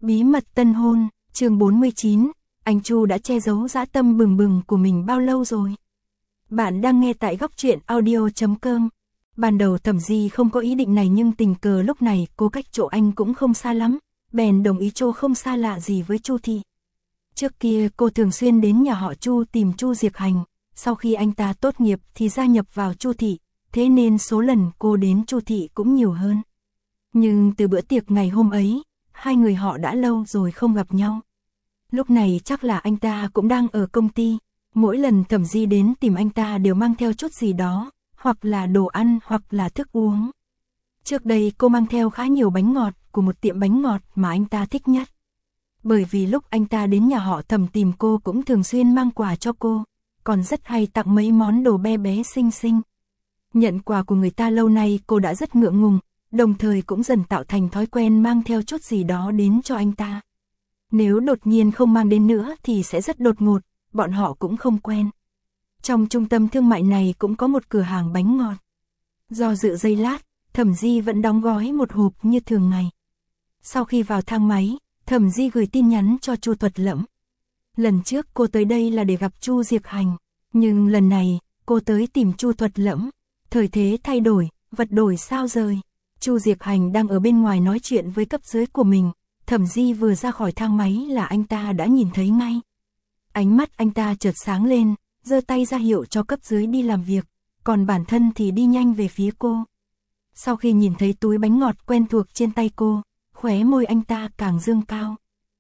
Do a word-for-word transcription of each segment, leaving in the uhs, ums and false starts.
Bí mật tân hôn, chương bốn mươi chín, anh Chu đã che giấu dã tâm bừng bừng của mình bao lâu rồi? Bạn đang nghe tại góc truyện audio chấm com. Ban đầu Thẩm Di không có ý định này nhưng tình cờ lúc này cô cách chỗ anh cũng không xa lắm, bèn đồng ý Chu không xa lạ gì với Chu Thị. Trước kia cô thường xuyên đến nhà họ Chu tìm Chu Diệc Hành, sau khi anh ta tốt nghiệp thì gia nhập vào Chu Thị, thế nên số lần cô đến Chu Thị cũng nhiều hơn. Nhưng từ bữa tiệc ngày hôm ấy, hai người họ đã lâu rồi không gặp nhau. Lúc này chắc là anh ta cũng đang ở công ty, mỗi lần Thẩm Di đến tìm anh ta đều mang theo chút gì đó, hoặc là đồ ăn hoặc là thức uống. Trước đây cô mang theo khá nhiều bánh ngọt của một tiệm bánh ngọt mà anh ta thích nhất. Bởi vì lúc anh ta đến nhà họ Thẩm tìm cô cũng thường xuyên mang quà cho cô, còn rất hay tặng mấy món đồ bé bé xinh xinh. Nhận quà của người ta lâu nay cô đã rất ngượng ngùng, đồng thời cũng dần tạo thành thói quen mang theo chút gì đó đến cho anh ta. Nếu đột nhiên không mang đến nữa thì sẽ rất đột ngột, bọn họ cũng không quen. Trong trung tâm thương mại này cũng có một cửa hàng bánh ngọt. Do dự giây lát, Thẩm Di vẫn đóng gói một hộp như thường ngày. Sau khi vào thang máy, Thẩm Di gửi tin nhắn cho Chu Thuật Lẫm. Lần trước cô tới đây là để gặp Chu Diệc Hành, nhưng lần này cô tới tìm Chu Thuật Lẫm. Thời thế thay đổi, vật đổi sao rời. Chu Diệc Hành đang ở bên ngoài nói chuyện với cấp dưới của mình. Thẩm Di vừa ra khỏi thang máy là anh ta đã nhìn thấy ngay. Ánh mắt anh ta chợt sáng lên, giơ tay ra hiệu cho cấp dưới đi làm việc, còn bản thân thì đi nhanh về phía cô. Sau khi nhìn thấy túi bánh ngọt quen thuộc trên tay cô, khóe môi anh ta càng dương cao.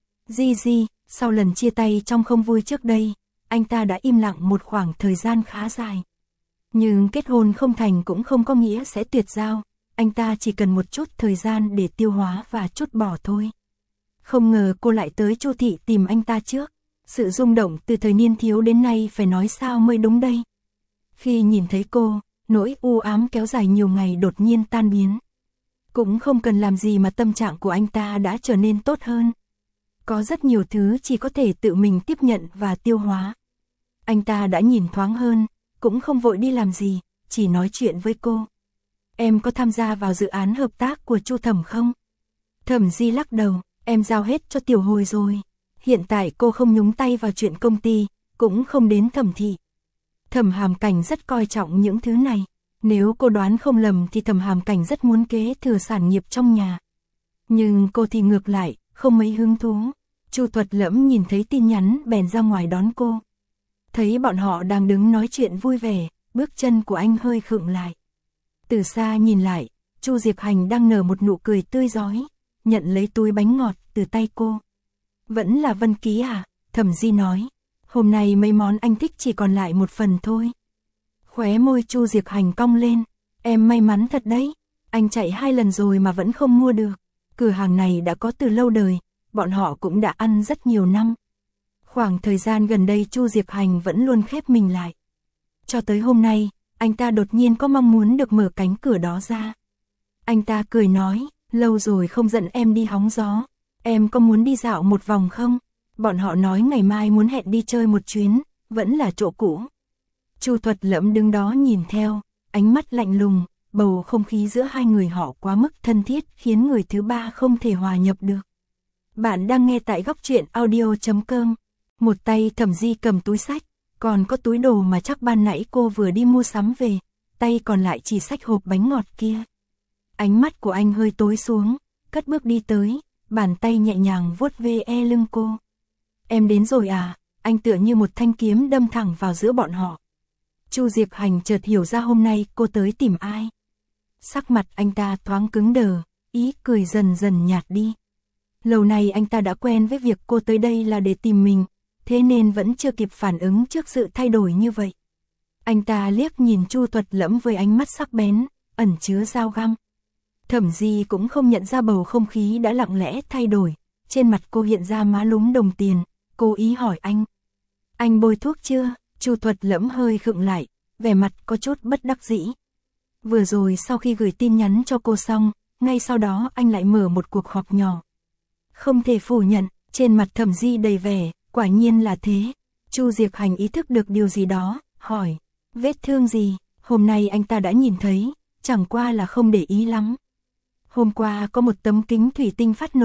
Di Di, sau lần chia tay trong không vui trước đây, anh ta đã im lặng một khoảng thời gian khá dài. Nhưng kết hôn không thành cũng không có nghĩa sẽ tuyệt giao, anh ta chỉ cần một chút thời gian để tiêu hóa và trút bỏ thôi. Không ngờ cô lại tới Chu Thị tìm anh ta trước. Sự rung động từ thời niên thiếu đến nay phải nói sao mới đúng đây. Khi nhìn thấy cô, nỗi u ám kéo dài nhiều ngày đột nhiên tan biến. Cũng không cần làm gì mà tâm trạng của anh ta đã trở nên tốt hơn. Có rất nhiều thứ chỉ có thể tự mình tiếp nhận và tiêu hóa. Anh ta đã nhìn thoáng hơn, cũng không vội đi làm gì, chỉ nói chuyện với cô. Em có tham gia vào dự án hợp tác của Chu Thẩm không? Thẩm Di lắc đầu, em giao hết cho Tiểu Hồi rồi. Hiện tại cô không nhúng tay vào chuyện công ty, cũng không đến Thẩm Thị. Thẩm Hàm Cảnh rất coi trọng những thứ này. Nếu cô đoán không lầm thì Thẩm Hàm Cảnh rất muốn kế thừa sản nghiệp trong nhà. Nhưng cô thì ngược lại, không mấy hứng thú. Chu Thuật Lẫm nhìn thấy tin nhắn bèn ra ngoài đón cô. Thấy bọn họ đang đứng nói chuyện vui vẻ, bước chân của anh hơi khựng lại. Từ xa nhìn lại, Chu Diệc Hành đang nở một nụ cười tươi rói, nhận lấy túi bánh ngọt từ tay cô. Vẫn là Vân Ký à? Thẩm Di nói. Hôm nay mấy món anh thích chỉ còn lại một phần thôi. Khóe môi Chu Diệc Hành cong lên. Em may mắn thật đấy. Anh chạy hai lần rồi mà vẫn không mua được. Cửa hàng này đã có từ lâu đời, bọn họ cũng đã ăn rất nhiều năm. Khoảng thời gian gần đây Chu Diệc Hành vẫn luôn khép mình lại. Cho tới hôm nay, anh ta đột nhiên có mong muốn được mở cánh cửa đó ra. Anh ta cười nói, lâu rồi không dẫn em đi hóng gió. Em có muốn đi dạo một vòng không? Bọn họ nói ngày mai muốn hẹn đi chơi một chuyến, vẫn là chỗ cũ. Chu Thuật Lẫm đứng đó nhìn theo, ánh mắt lạnh lùng, bầu không khí giữa hai người họ quá mức thân thiết khiến người thứ ba không thể hòa nhập được. Bạn đang nghe tại góc truyện audio chấm com. Một tay Thẩm Di cầm túi xách, còn có túi đồ mà chắc ban nãy cô vừa đi mua sắm về, tay còn lại chỉ xách hộp bánh ngọt kia. Ánh mắt của anh hơi tối xuống, cất bước đi tới, bàn tay nhẹ nhàng vuốt ve e lưng cô. Em đến rồi à? Anh tựa như một thanh kiếm đâm thẳng vào giữa bọn họ. Chu Diệc Hành chợt hiểu ra hôm nay cô tới tìm ai. Sắc mặt anh ta thoáng cứng đờ, ý cười dần dần nhạt đi. Lâu nay anh ta đã quen với việc cô tới đây là để tìm mình, thế nên vẫn chưa kịp phản ứng trước sự thay đổi như vậy. Anh ta liếc nhìn Chu Thuật Lẫm với ánh mắt sắc bén, ẩn chứa dao găm. Thẩm Di cũng không nhận ra bầu không khí đã lặng lẽ thay đổi, trên mặt cô hiện ra má lúm đồng tiền, cố ý hỏi anh. Anh bôi thuốc chưa? Chu Thuật Lẫm hơi khựng lại, vẻ mặt có chút bất đắc dĩ. Vừa rồi sau khi gửi tin nhắn cho cô xong, ngay sau đó anh lại mở một cuộc họp nhỏ. Không thể phủ nhận, trên mặt Thẩm Di đầy vẻ, quả nhiên là thế. Chu Diệc Hành ý thức được điều gì đó, hỏi, vết thương gì? Hôm nay anh ta đã nhìn thấy, chẳng qua là không để ý lắm. Hôm qua có một tấm kính thủy tinh phát nổ,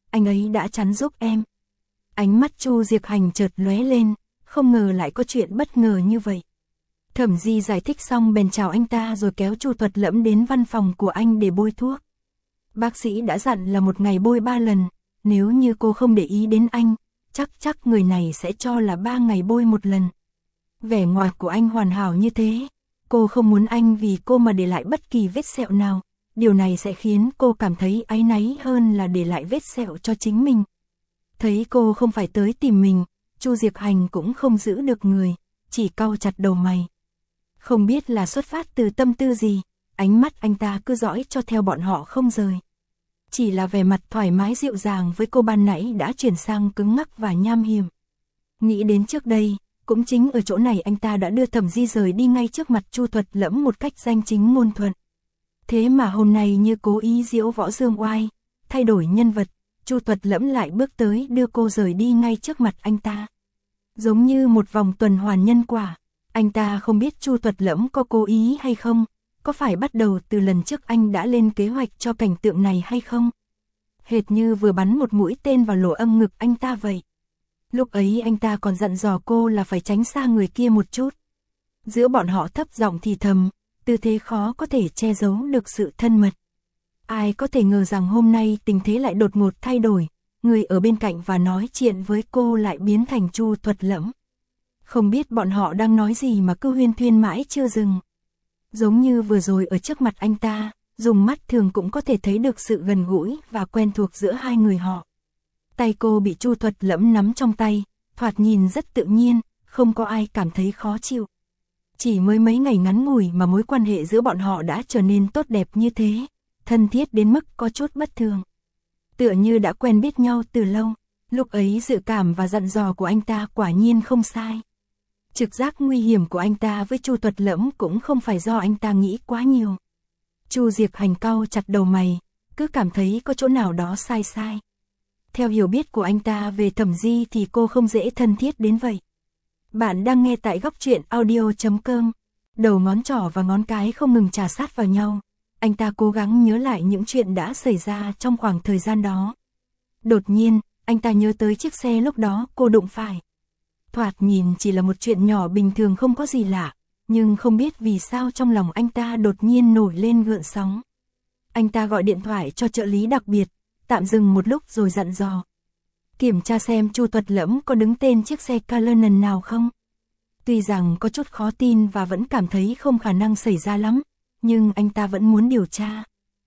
anh ấy đã chắn giúp em. Ánh mắt Chu Diệc Hành chợt lóe lên, không ngờ lại có chuyện bất ngờ như vậy. Thẩm Di giải thích xong bèn chào anh ta rồi kéo Chu Thuật Lẫm đến văn phòng của anh để bôi thuốc. Bác sĩ đã dặn là một ngày bôi ba lần, nếu như cô không để ý đến anh, chắc chắc người này sẽ cho là ba ngày bôi một lần. Vẻ ngoài của anh hoàn hảo như thế, cô không muốn anh vì cô mà để lại bất kỳ vết sẹo nào, điều này sẽ khiến cô cảm thấy áy náy hơn là để lại vết sẹo cho chính mình. Thấy cô không phải tới tìm mình, Chu Diệc Hành cũng không giữ được người, chỉ cau chặt đầu mày. Không biết là xuất phát từ tâm tư gì, ánh mắt anh ta cứ dõi cho theo bọn họ không rời. Chỉ là vẻ mặt thoải mái dịu dàng với cô ban nãy đã chuyển sang cứng ngắc và nham hiểm. Nghĩ đến trước đây, cũng chính ở chỗ này anh ta đã đưa Thẩm Di rời đi ngay trước mặt Chu Thuật Lẫm một cách danh chính ngôn thuận. Thế mà hôm nay như cố ý diễu võ dương oai, thay đổi nhân vật, Chu Thuật Lẫm lại bước tới đưa cô rời đi ngay trước mặt anh ta. Giống như một vòng tuần hoàn nhân quả, anh ta không biết Chu Thuật Lẫm có cố ý hay không, có phải bắt đầu từ lần trước anh đã lên kế hoạch cho cảnh tượng này hay không? Hệt như vừa bắn một mũi tên vào lỗ âm ngực anh ta vậy. Lúc ấy anh ta còn dặn dò cô là phải tránh xa người kia một chút. Giữa bọn họ thấp giọng thì thầm, tư thế khó có thể che giấu được sự thân mật. Ai có thể ngờ rằng hôm nay tình thế lại đột ngột thay đổi, người ở bên cạnh và nói chuyện với cô lại biến thành Chu Thuật Lẫm. Không biết bọn họ đang nói gì mà cứ huyên thuyên mãi chưa dừng. Giống như vừa rồi ở trước mặt anh ta, dùng mắt thường cũng có thể thấy được sự gần gũi và quen thuộc giữa hai người họ. Tay cô bị Chu Thuật Lẫm nắm trong tay, thoạt nhìn rất tự nhiên, không có ai cảm thấy khó chịu. Chỉ mới mấy ngày ngắn ngủi mà mối quan hệ giữa bọn họ đã trở nên tốt đẹp như thế, thân thiết đến mức có chút bất thường. Tựa như đã quen biết nhau từ lâu, lúc ấy dự cảm và dặn dò của anh ta quả nhiên không sai. Trực giác nguy hiểm của anh ta với Chu Thuật Lẫm cũng không phải do anh ta nghĩ quá nhiều. Chu Diệc Hành cau chặt đầu mày, cứ cảm thấy có chỗ nào đó sai sai. Theo hiểu biết của anh ta về Thẩm Di thì cô không dễ thân thiết đến vậy. Bạn đang nghe tại góc truyện audio chấm com. Đầu ngón trỏ và ngón cái không ngừng chà sát vào nhau. Anh ta cố gắng nhớ lại những chuyện đã xảy ra trong khoảng thời gian đó. Đột nhiên, anh ta nhớ tới chiếc xe lúc đó cô đụng phải. Thoạt nhìn chỉ là một chuyện nhỏ bình thường không có gì lạ, nhưng không biết vì sao trong lòng anh ta đột nhiên nổi lên gợn sóng. Anh ta gọi điện thoại cho trợ lý đặc biệt, tạm dừng một lúc rồi dặn dò. Kiểm tra xem Chu Thuật Lẫm có đứng tên chiếc xe Cullinan nào không. Tuy rằng có chút khó tin và vẫn cảm thấy không khả năng xảy ra lắm, nhưng anh ta vẫn muốn điều tra.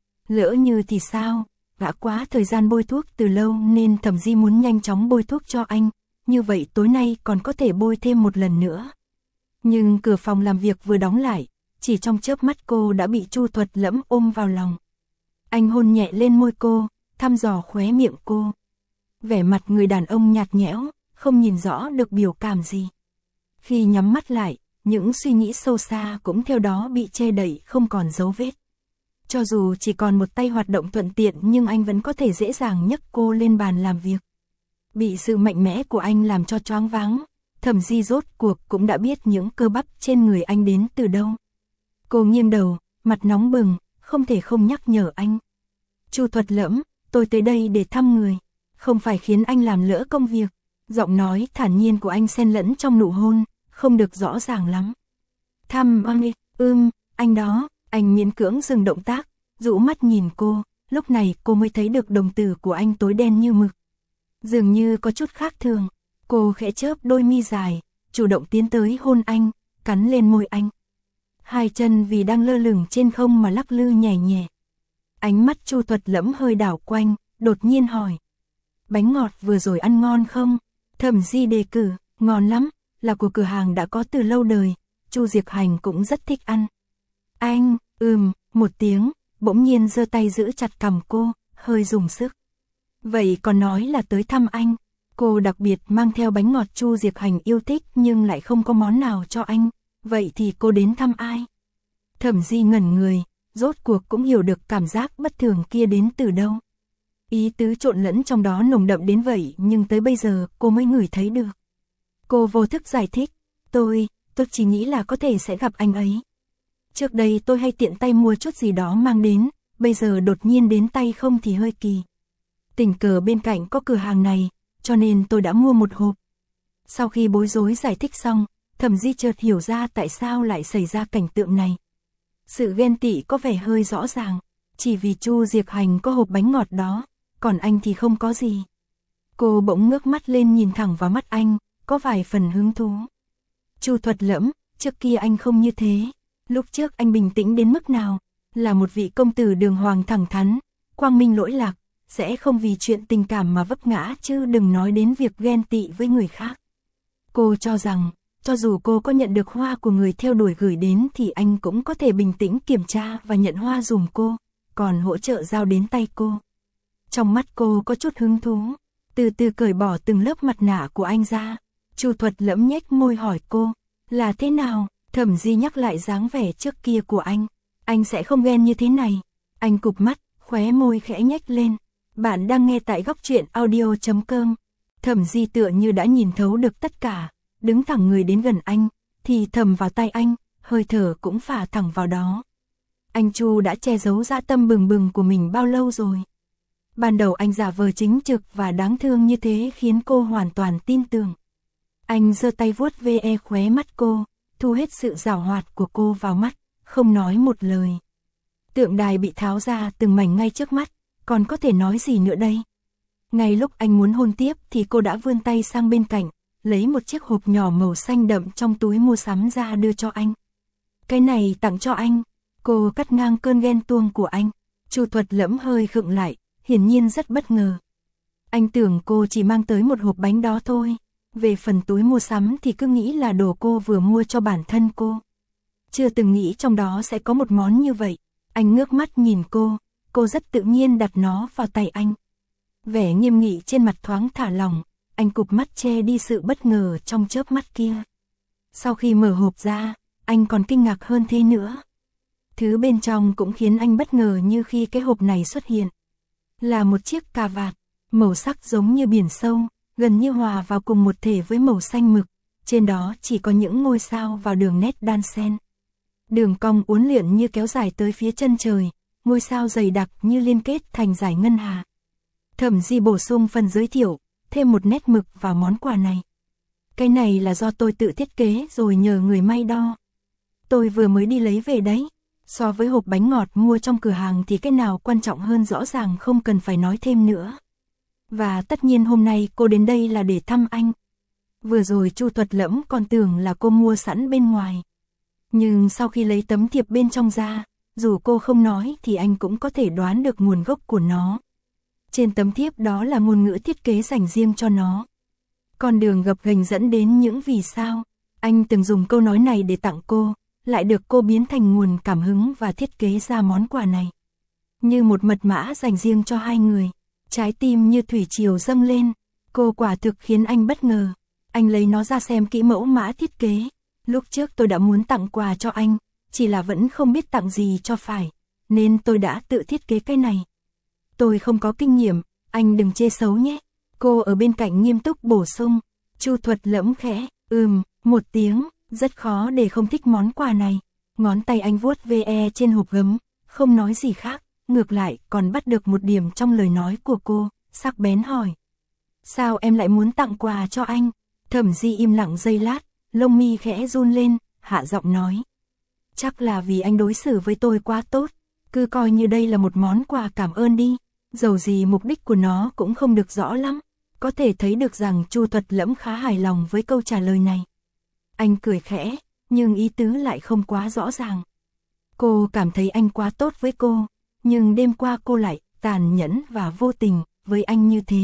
Lỡ như thì sao, đã quá thời gian bôi thuốc từ lâu nên Thẩm Di muốn nhanh chóng bôi thuốc cho anh, như vậy tối nay còn có thể bôi thêm một lần nữa. Nhưng cửa phòng làm việc vừa đóng lại, chỉ trong chớp mắt cô đã bị Chu Thuật Lẫm ôm vào lòng. Anh hôn nhẹ lên môi cô, thăm dò khóe miệng cô. Vẻ mặt người đàn ông nhạt nhẽo, không nhìn rõ được biểu cảm gì. Khi nhắm mắt lại, những suy nghĩ sâu xa cũng theo đó bị che đậy không còn dấu vết. Cho dù chỉ còn một tay hoạt động thuận tiện nhưng anh vẫn có thể dễ dàng nhấc cô lên bàn làm việc. Bị sự mạnh mẽ của anh làm cho choáng váng, Thẩm Di rốt cuộc cũng đã biết những cơ bắp trên người anh đến từ đâu. Cô nghiêng đầu, mặt nóng bừng, không thể không nhắc nhở anh. Chu Thuật Lẫm, tôi tới đây để thăm người, không phải khiến anh làm lỡ công việc. Giọng nói thản nhiên của anh xen lẫn trong nụ hôn, không được rõ ràng lắm. Thăm anh, ưm, anh đó, anh miễn cưỡng dừng động tác, rũ mắt nhìn cô, lúc này cô mới thấy được đồng tử của anh tối đen như mực. Dường như có chút khác thường, cô khẽ chớp đôi mi dài, chủ động tiến tới hôn anh, cắn lên môi anh. Hai chân vì đang lơ lửng trên không mà lắc lư nhẹ nhẹ. Ánh mắt Chu Thuật Lẫm hơi đảo quanh, đột nhiên hỏi. Bánh ngọt vừa rồi ăn ngon không? Thẩm Di đề cử, ngon lắm, là của cửa hàng đã có từ lâu đời, Chu Diệc Hành cũng rất thích ăn. Anh, ừm, một tiếng, bỗng nhiên giơ tay giữ chặt cằm cô, hơi dùng sức. Vậy còn nói là tới thăm anh, cô đặc biệt mang theo bánh ngọt Chu Diệc Hành yêu thích nhưng lại không có món nào cho anh, vậy thì cô đến thăm ai? Thẩm Di ngẩn người, rốt cuộc cũng hiểu được cảm giác bất thường kia đến từ đâu. Ý tứ trộn lẫn trong đó nồng đậm đến vậy nhưng tới bây giờ cô mới ngửi thấy được. Cô vô thức giải thích, tôi, tôi chỉ nghĩ là có thể sẽ gặp anh ấy. Trước đây tôi hay tiện tay mua chút gì đó mang đến, bây giờ đột nhiên đến tay không thì hơi kỳ. Tình cờ bên cạnh có cửa hàng này, cho nên tôi đã mua một hộp. Sau khi bối rối giải thích xong, Thẩm Di chợt hiểu ra tại sao lại xảy ra cảnh tượng này. Sự ghen tị có vẻ hơi rõ ràng, chỉ vì Chu Diệc Hành có hộp bánh ngọt đó, còn anh thì không có gì. Cô bỗng ngước mắt lên nhìn thẳng vào mắt anh, có vài phần hứng thú. Chu Thuật Lẫm, trước kia anh không như thế. Lúc trước anh bình tĩnh đến mức nào, là một vị công tử đường hoàng thẳng thắn, quang minh lỗi lạc, sẽ không vì chuyện tình cảm mà vấp ngã, chứ đừng nói đến việc ghen tị với người khác. Cô cho rằng, cho dù cô có nhận được hoa của người theo đuổi gửi đến thì anh cũng có thể bình tĩnh kiểm tra và nhận hoa dùm cô, còn hỗ trợ giao đến tay cô. Trong mắt cô có chút hứng thú, từ từ cởi bỏ từng lớp mặt nạ của anh ra. Chu Thuật Lẫm nhếch môi hỏi cô, là thế nào? Thẩm Di nhắc lại dáng vẻ trước kia của anh. Anh sẽ không ghen như thế này. Anh cụp mắt, khóe môi khẽ nhếch lên. Bạn đang nghe tại góc truyện audio chấm com. Thẩm Di tựa như đã nhìn thấu được tất cả, đứng thẳng người đến gần anh, thì thầm vào tay anh, hơi thở cũng phả thẳng vào đó. Anh Chu đã che giấu dã tâm bừng bừng của mình bao lâu rồi? Ban đầu anh giả vờ chính trực và đáng thương như thế khiến cô hoàn toàn tin tưởng. Anh giơ tay vuốt ve khóe mắt cô, thu hết sự giảo hoạt của cô vào mắt, không nói một lời. Tượng đài bị tháo ra từng mảnh ngay trước mắt, còn có thể nói gì nữa đây? Ngay lúc anh muốn hôn tiếp thì cô đã vươn tay sang bên cạnh, lấy một chiếc hộp nhỏ màu xanh đậm trong túi mua sắm ra đưa cho anh. Cái này tặng cho anh. Cô cắt ngang cơn ghen tuông của anh. Chu Thuật Lẫm hơi khựng lại, hiển nhiên rất bất ngờ. Anh tưởng cô chỉ mang tới một hộp bánh đó thôi. Về phần túi mua sắm thì cứ nghĩ là đồ cô vừa mua cho bản thân cô. Chưa từng nghĩ trong đó sẽ có một món như vậy. Anh ngước mắt nhìn cô, cô rất tự nhiên đặt nó vào tay anh. Vẻ nghiêm nghị trên mặt thoáng thả lỏng, anh cụp mắt che đi sự bất ngờ trong chớp mắt kia. Sau khi mở hộp ra, anh còn kinh ngạc hơn thế nữa. Thứ bên trong cũng khiến anh bất ngờ như khi cái hộp này xuất hiện. Là một chiếc cà vạt, màu sắc giống như biển sâu, gần như hòa vào cùng một thể với màu xanh mực. Trên đó chỉ có những ngôi sao vào đường nét đan xen. Đường cong uốn lượn như kéo dài tới phía chân trời, ngôi sao dày đặc như liên kết thành dải ngân hà. Thẩm Di bổ sung phần giới thiệu, thêm một nét mực vào món quà này. Cái này là do tôi tự thiết kế rồi nhờ người may đo. Tôi vừa mới đi lấy về đấy. So với hộp bánh ngọt mua trong cửa hàng thì cái nào quan trọng hơn rõ ràng không cần phải nói thêm nữa. Và tất nhiên hôm nay cô đến đây là để thăm anh. Vừa rồi Chu Thuật Lẫm còn tưởng là cô mua sẵn bên ngoài. Nhưng sau khi lấy tấm thiệp bên trong ra, dù cô không nói thì anh cũng có thể đoán được nguồn gốc của nó. Trên tấm thiếp đó là ngôn ngữ thiết kế dành riêng cho nó. Con đường gập ghềnh dẫn đến những vì sao. Anh từng dùng câu nói này để tặng cô, lại được cô biến thành nguồn cảm hứng và thiết kế ra món quà này. Như một mật mã dành riêng cho hai người. Trái tim như thủy triều dâng lên. Cô quả thực khiến anh bất ngờ. Anh lấy nó ra xem kỹ mẫu mã thiết kế. Lúc trước tôi đã muốn tặng quà cho anh, chỉ là vẫn không biết tặng gì cho phải, nên tôi đã tự thiết kế cái này. Tôi không có kinh nghiệm, anh đừng chê xấu nhé. Cô ở bên cạnh nghiêm túc bổ sung. Chu Thuật Lẫm khẽ, ừm, một tiếng, rất khó để không thích món quà này. Ngón tay anh vuốt ve trên hộp gấm, không nói gì khác, ngược lại còn bắt được một điểm trong lời nói của cô, sắc bén hỏi. Sao em lại muốn tặng quà cho anh? Thẩm Di im lặng giây lát, lông mi khẽ run lên, hạ giọng nói. Chắc là vì anh đối xử với tôi quá tốt, cứ coi như đây là một món quà cảm ơn đi. Dầu gì mục đích của nó cũng không được rõ lắm, có thể thấy được rằng Chu Thuật Lẫm khá hài lòng với câu trả lời này. Anh cười khẽ, nhưng ý tứ lại không quá rõ ràng. Cô cảm thấy anh quá tốt với cô, nhưng đêm qua cô lại tàn nhẫn và vô tình với anh như thế.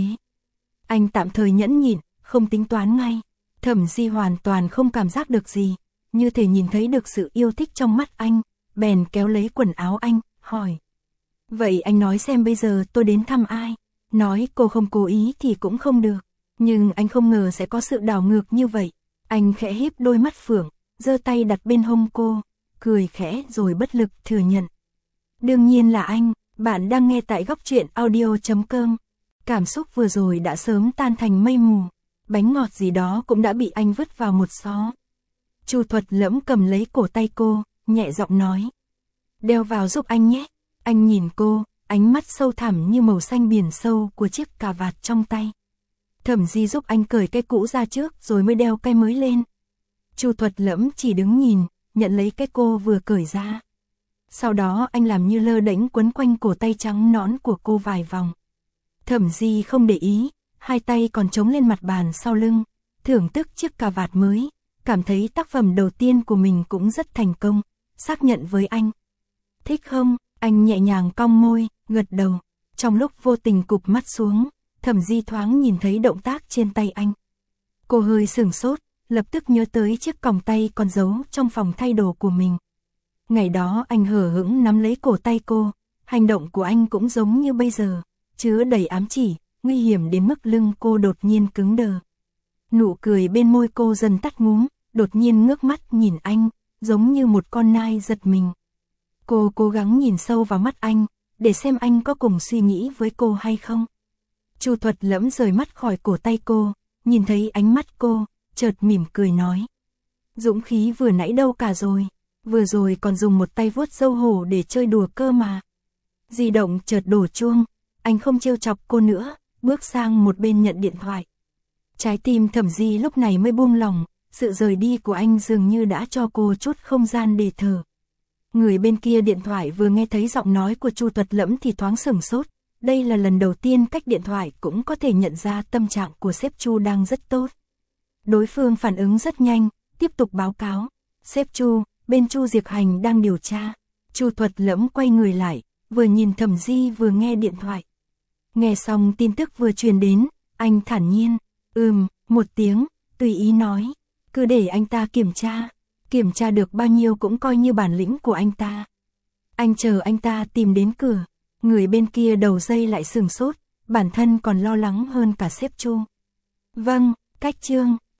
Anh tạm thời nhẫn nhịn, không tính toán ngay. Thẩm Di hoàn toàn không cảm giác được gì, như thể nhìn thấy được sự yêu thích trong mắt anh, bèn kéo lấy quần áo anh, hỏi. Vậy anh nói xem bây giờ tôi đến thăm ai? Nói cô không cố ý thì cũng không được, nhưng anh không ngờ sẽ có sự đảo ngược như vậy. Anh khẽ híp đôi mắt phượng, giơ tay đặt bên hông cô, cười khẽ rồi bất lực thừa nhận. Đương nhiên là anh, bạn đang nghe tại góc truyện audio chấm com. Cảm xúc vừa rồi đã sớm tan thành mây mù, bánh ngọt gì đó cũng đã bị anh vứt vào một xó. Chu Thuật Lẫm cầm lấy cổ tay cô, nhẹ giọng nói. Đeo vào giúp anh nhé. Anh nhìn cô, ánh mắt sâu thẳm như màu xanh biển sâu của chiếc cà vạt trong tay. Thẩm Di giúp anh cởi cái cũ ra trước rồi mới đeo cái mới lên. Chu Thuật Lẫm chỉ đứng nhìn, nhận lấy cái cô vừa cởi ra. Sau đó anh làm như lơ đễnh quấn quanh cổ tay trắng nõn của cô vài vòng. Thẩm Di không để ý, hai tay còn chống lên mặt bàn sau lưng, thưởng thức chiếc cà vạt mới, cảm thấy tác phẩm đầu tiên của mình cũng rất thành công, xác nhận với anh. Thích không? Anh nhẹ nhàng cong môi, gật đầu. Trong lúc vô tình cụp mắt xuống, Thẩm Di thoáng nhìn thấy động tác trên tay anh. Cô hơi sửng sốt, lập tức nhớ tới chiếc còng tay còn giấu trong phòng thay đồ của mình. Ngày đó anh hở hững nắm lấy cổ tay cô, hành động của anh cũng giống như bây giờ, chứa đầy ám chỉ, nguy hiểm đến mức lưng cô đột nhiên cứng đờ. Nụ cười bên môi cô dần tắt ngúm, đột nhiên ngước mắt nhìn anh, giống như một con nai giật mình. Cô cố gắng nhìn sâu vào mắt anh, để xem anh có cùng suy nghĩ với cô hay không. Chu Thuật Lẫm rời mắt khỏi cổ tay cô, nhìn thấy ánh mắt cô, chợt mỉm cười nói. Dũng khí vừa nãy đâu cả rồi, vừa rồi còn dùng một tay vuốt râu hổ để chơi đùa cơ mà. Di động chợt đổ chuông, anh không trêu chọc cô nữa, bước sang một bên nhận điện thoại. Trái tim Thẩm Di lúc này mới buông lỏng, sự rời đi của anh dường như đã cho cô chút không gian để thở. Người bên kia điện thoại vừa nghe thấy giọng nói của Chu Thuật Lẫm thì thoáng sửng sốt, đây là lần đầu tiên cách điện thoại cũng có thể nhận ra tâm trạng của sếp Chu đang rất tốt. Đối phương phản ứng rất nhanh, tiếp tục báo cáo, sếp Chu, bên Chu Diệc Hành đang điều tra. Chu Thuật Lẫm quay người lại, vừa nhìn Thẩm Di vừa nghe điện thoại. Nghe xong tin tức vừa truyền đến, anh thản nhiên, ừm, một tiếng, tùy ý nói, cứ để anh ta kiểm tra, kiểm tra được bao nhiêu cũng coi như bản lĩnh của anh ta. Anh chờ anh ta tìm đến cửa, người bên kia đầu dây lại sửng sốt, bản thân còn lo lắng hơn cả sếp Chu. Vâng, cách chương.